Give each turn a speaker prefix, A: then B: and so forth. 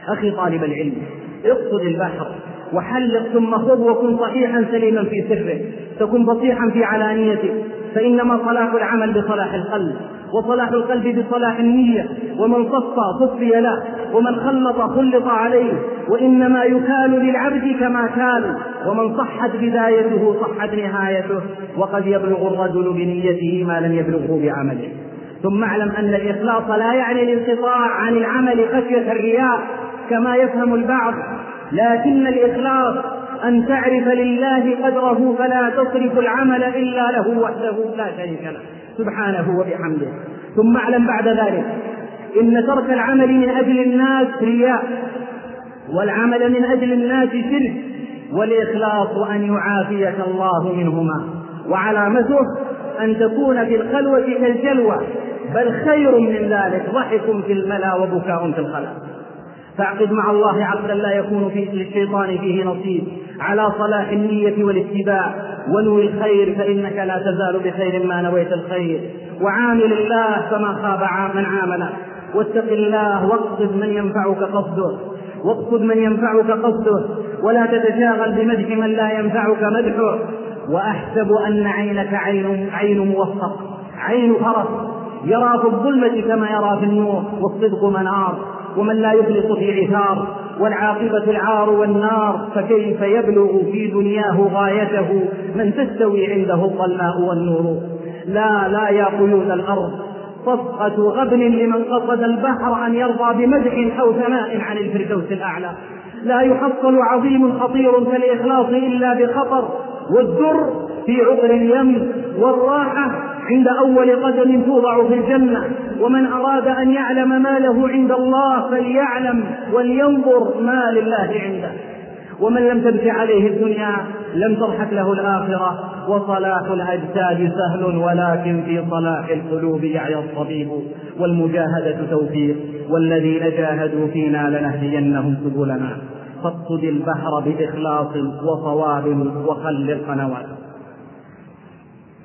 A: أخي طالب العلم، اقصد البحر وحلق ثم خذ، وكن صحيحا سليما في سره، تكن فصيحا في علانيته، فإنما صلاح العمل بصلاح القلب، وصلاح القلب بصلاح النية، ومن صفى صفي له، ومن خلط خلط عليه، وإنما يكال للعبد كما كان، ومن صحت بدايته صحت نهايته، وقد يبلغ الرجل بنيته ما لم يبلغه بعمله. ثم اعلم أن الإخلاص لا يعني الانقطاع عن العمل خشية الرياء كما يفهم البعض، لكن الإخلاص أن تعرف لله قدره فلا تصرف العمل إلا له وحده لا شريك له سبحانه وبحمده. ثم اعلم بعد ذلك إن ترك العمل من أجل الناس رياء، والعمل من أجل الناس شرك، والإخلاص أن يعافيك الله منهما. وعلامته أن تكون في الخلوة كالجلوة، بل خير من ذلك ضحك في الملا وبكاء في الخلاء. فاعقد مع الله عقدا لا يكون للشيطان فيه نصيب، على صلاح النية والاتباع، ونوي الخير فإنك لا تزال بخير ما نويت الخير، وعامل الله فما خاب من عامله، واتق الله واقصد من ينفعك قصده، ولا تتشاغل بمدح من لا ينفعك مدحه. وأحسب أن عينك عين موفق، عين فرس يرى في الظلمة كما يرى في النور، والصدق منار، ومن لا يخلص في عثار، والعاقبة العار والنار، فكيف يبلغ في دنياه غايته من تستوي عنده الظلماء والنور. لا يا قيود الأرض صفقة غبن لمن قصد البحر أن يرضى بمدح أو ثناء عن الفردوس الأعلى. لا يحصل عظيم خطير كالإخلاص إلا بخطر، والدر في عقر اليم، والراحة عند أول قدم توضع في الجنة. ومن أراد أن يعلم ما له عند الله فليعلم ولينظر ما لله عنده. ومن لم تبك عليه الدنيا لم تضحك له الآخرة. وصلاح الأجساد سهل، ولكن في صلاح القلوب يعي الطبيب. والمجاهدة توفيق، والذين جاهدوا فينا لنهدينهم سبلنا. فاقصد البحر بإخلاص وصواب وخلق قنوات.